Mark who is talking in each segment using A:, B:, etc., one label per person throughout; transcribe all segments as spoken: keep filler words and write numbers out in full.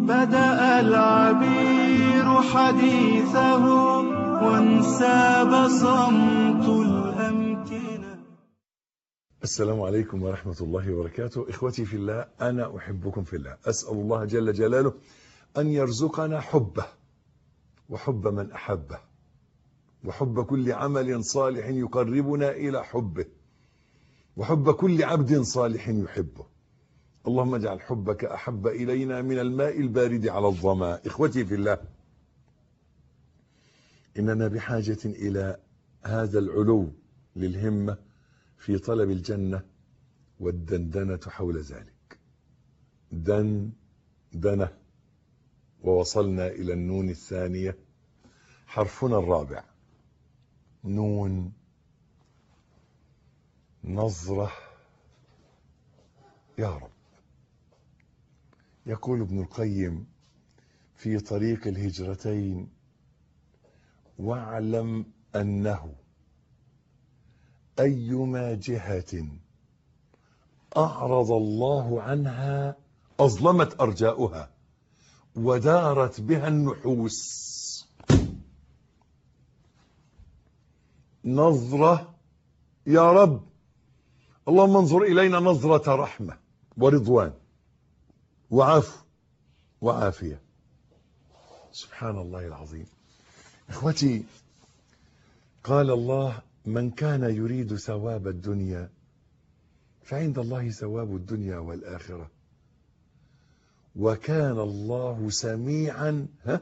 A: بدأ العبير حديثه وانساب صمت الأمكنة.
B: السلام عليكم ورحمة الله وبركاته. إخوتي في الله، أنا أحبكم في الله. أسأل الله جل جلاله أن يرزقنا حبه وحب من أحبه وحب كل عمل صالح يقربنا إلى حبه وحب كل عبد صالح يحبه. اللهم اجعل حبك أحب إلينا من الماء البارد على الظماء. إخوتي في الله، إننا بحاجة إلى هذا العلو للهمة في طلب الجنة والدندنة حول ذلك. دن دنة ووصلنا إلى النون الثانية، حرفنا الرابع، نون نظرة. يا رب. يقول ابن القيم في طريق الهجرتين: واعلم أنه أيما جهة أعرض الله عنها أظلمت أرجاؤها ودارت بها النحوس. نظرة يا رب، اللهم انظر إلينا نظرة رحمة ورضوان وعفو وعافية. سبحان الله العظيم. إخوتي، قال الله: من كان يريد ثواب الدنيا فعند الله ثواب الدنيا والآخرة وكان الله سميعا ها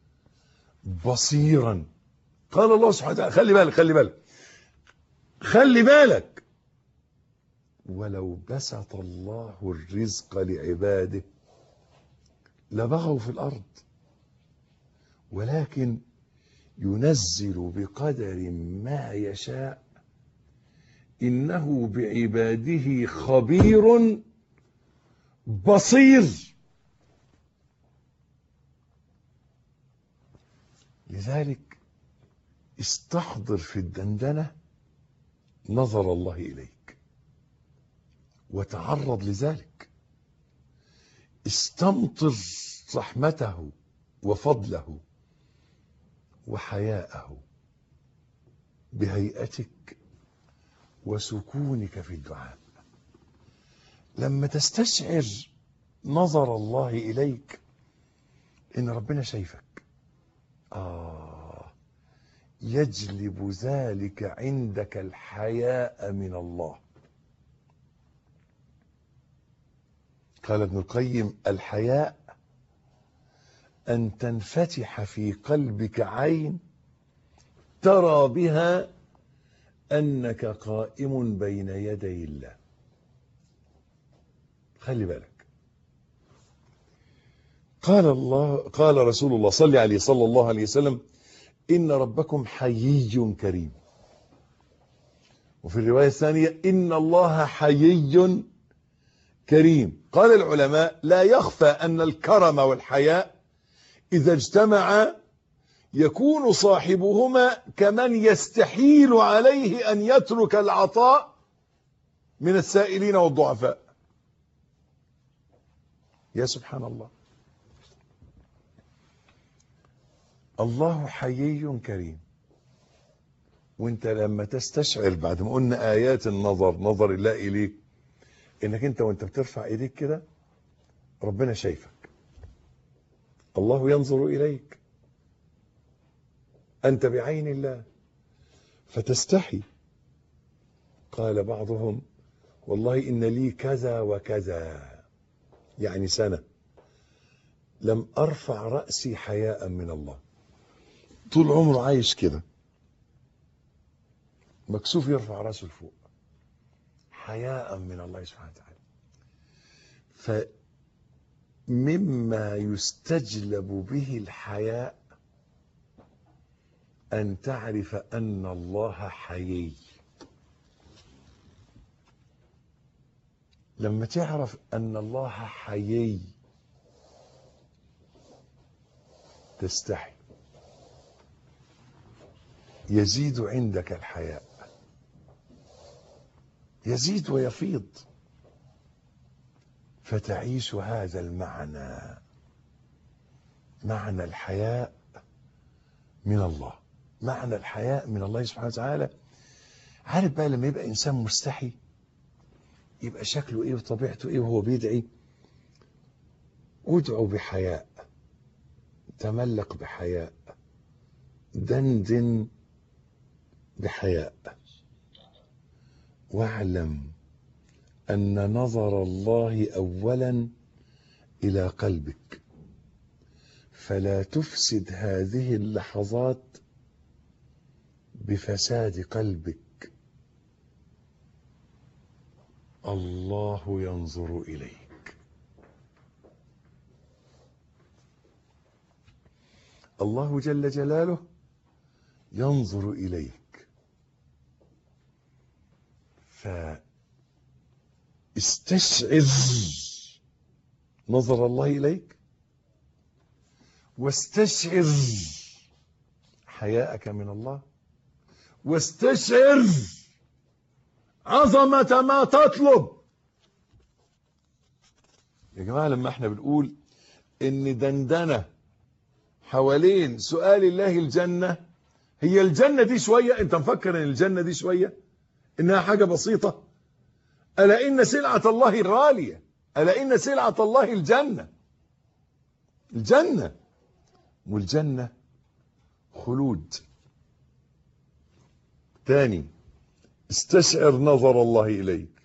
B: بصيرا. قال الله سبحانه وتعالى: خلي بالك خلي بالك خلي بالك ولو بسط الله الرزق لعباده لبغوا في الأرض ولكن ينزل بقدر ما يشاء إنه بعباده خبير بصير. لذلك استحضر في الدندنة نظر الله إليك وتعرض لذلك. استمطر رحمته وفضله وحياءه بهيئتك وسكونك في الدعاء. لما تستشعر نظر الله إليك إن ربنا شايفك، آه يجلب ذلك عندك الحياء من الله. قال ابن القيم: الحياء أن تنفتح في قلبك عين ترى بها أنك قائم بين يدي الله. خلي بالك. قال الله قال رسول الله صلى عليه صلى الله عليه وسلم: إن ربكم حيي كريم. وفي الرواية الثانية: إن الله حيي كريم. قال العلماء: لا يخفى أن الكرم والحياء إذا اجتمعا يكون صاحبهما كمن يستحيل عليه أن يترك العطاء من السائلين والضعفاء. يا سبحان الله. الله حيي كريم. وانت لما تستشعر بعد ما قلنا آيات النظر، نظر الله إليك، انك انت وانت بترفع ايديك كده ربنا شايفك، الله ينظر إليك، أنت بعين الله فتستحي. قال بعضهم: والله إن لي كذا وكذا، يعني سنة لم أرفع رأسي حياء من الله. طول عمره عايش كده مكسوف يرفع رأسه لفوق حياء من الله سبحانه وتعالى. فمما يستجلب به الحياء أن تعرف أن الله حيي. لما تعرف أن الله حيي تستحي، يزيد عندك الحياء، يزيد ويفيض، فتعيش هذا المعنى معنى الحياء من الله، معنى الحياء من الله سبحانه وتعالى. عارف بقى لما يبقى إنسان مستحي يبقى شكله إيه وطبيعته إيه وهو بيدعي؟ ادعو بحياء، تملق بحياء، دندن بحياء، واعلم أن نظر الله أولا إلى قلبك، فلا تفسد هذه اللحظات بفساد قلبك. الله ينظر إليك، الله جل جلاله ينظر إليك، فاستشعر نظر الله إليك، واستشعر حياءك من الله، واستشعر عظمة ما تطلب. يا جماعة لما احنا بنقول ان دندنة حوالين سؤال الله الجنة، هي الجنة دي شوية؟ انت مفكر ان الجنة دي شوية، انها حاجة بسيطة؟ ألا إن سلعة الله غالية، ألا إن سلعة الله الجنة، الجنة، والجنة خلود. تاني، استشعر نظر الله إليك،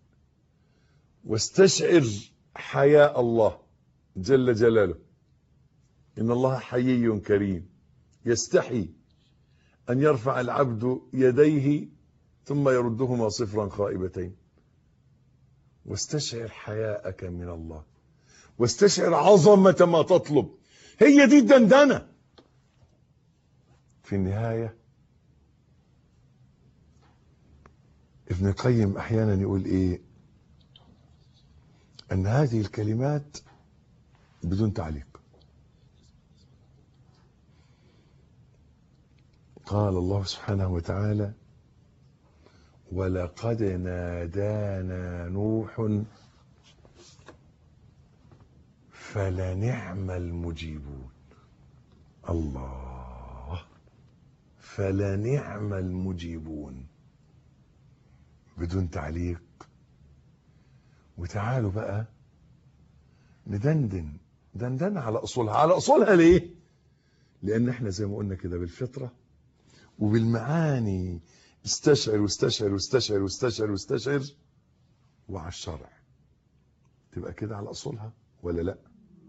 B: واستشعر حياء الله جل جلاله. إن الله حيي كريم يستحي أن يرفع العبد يديه ثم يردهما صفرا خائبتين. واستشعر حياءك من الله، واستشعر عظمة ما تطلب. هي دي الدندنة. في النهاية ابن القيم أحيانا يقول إيه؟ أن هذه الكلمات بدون تعليق. قال الله سبحانه وتعالى: ولقد نادانا نوح فلنعم المجيبون. الله، فلنعم المجيبون، بدون تعليق. وتعالوا بقى ندندن دندن على أصولها. على أصولها ليه؟ لأن احنا زي ما قلنا كده بالفطرة وبالمعاني، استشعر واستشعر واستشعر واستشعر واستشعر، وعلى الشرع تبقى كده على أصولها ولا لا؟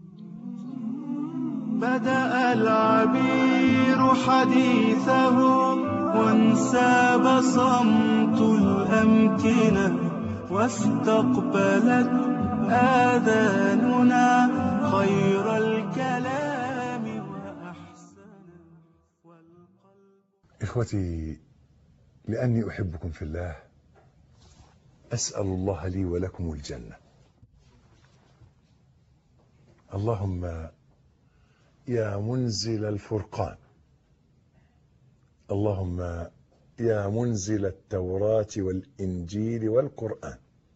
A: بدأ العبير حديثه وانساب صمت الأمكنة، واستقبلت آذاننا خير الكلام وأحسنه والقلب.
B: إخوتي، لأني أحبكم في الله أسأل الله لي ولكم الجنة. اللهم يا منزل الفرقان، اللهم يا منزل التوراة والإنجيل والقرآن،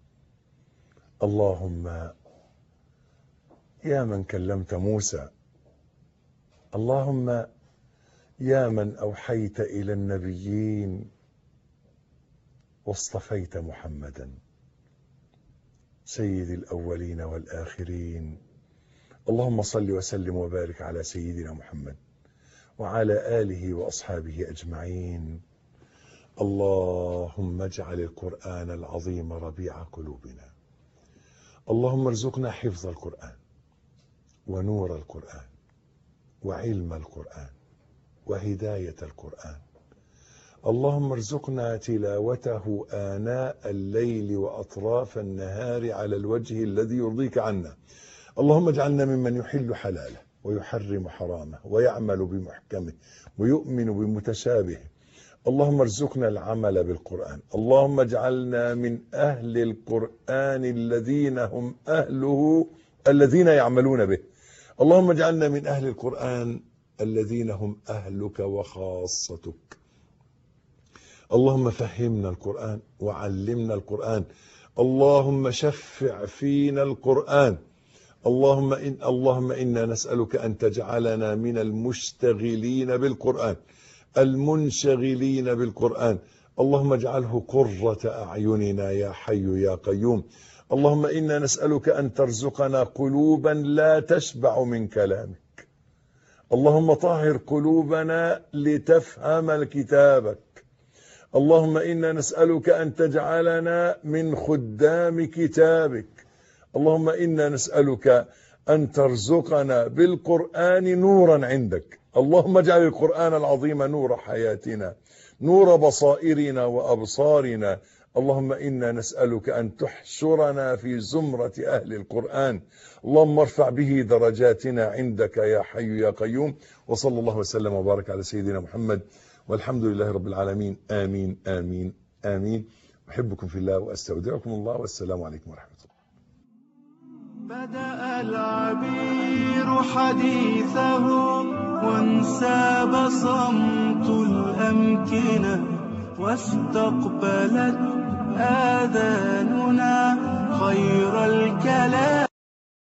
B: اللهم يا من كلمت موسى، اللهم يا من أوحيت إلى النبيين واصطفيت محمدا سيد الأولين والآخرين. اللهم صل وسلم وبارك على سيدنا محمد وعلى آله وأصحابه أجمعين. اللهم اجعل القرآن العظيم ربيع قلوبنا، اللهم ارزقنا حفظ القرآن ونور القرآن وعلم القرآن وهداية القرآن. اللهم ارزقنا تلاوته آناء الليل وأطراف النهار على الوجه الذي يرضيك عنا. اللهم اجعلنا ممن يحل حلاله ويحرم حرامه ويعمل بمحكمه ويؤمن بمتشابهه. اللهم ارزقنا العمل بالقرآن. اللهم اجعلنا من أهل القرآن الذين هم أهله الذين يعملون به. اللهم اجعلنا من أهل القرآن الذين هم أهلك وخاصتك. اللهم فهمنا القرآن وعلمنا القرآن. اللهم شفع فينا القرآن. اللهم إن اللهم إنا نسألك أن تجعلنا من المشتغلين بالقرآن المنشغلين بالقرآن. اللهم اجعله قرة أعيننا يا حي يا قيوم. اللهم إنا نسألك أن ترزقنا قلوبا لا تشبع من كلامك. اللهم طهر قلوبنا لتفهم كتابك. اللهم إنا نسألك أن تجعلنا من خدام كتابك. اللهم إنا نسألك أن ترزقنا بالقرآن نورا عندك. اللهم اجعل القرآن العظيم نور حياتنا، نور بصائرنا وأبصارنا. اللهم إنا نسألك أن تحشرنا في زمرة أهل القرآن. اللهم ارفع به درجاتنا عندك يا حي يا قيوم. وصلى الله وسلم وبارك على سيدنا محمد والحمد لله رب العالمين. آمين آمين آمين. أحبكم في الله وأستودعكم الله، والسلام عليكم ورحمة الله.
A: بدأ العبير حديثه وانساب صمت الأمكنة، واستقبلت آذاننا خير الكلام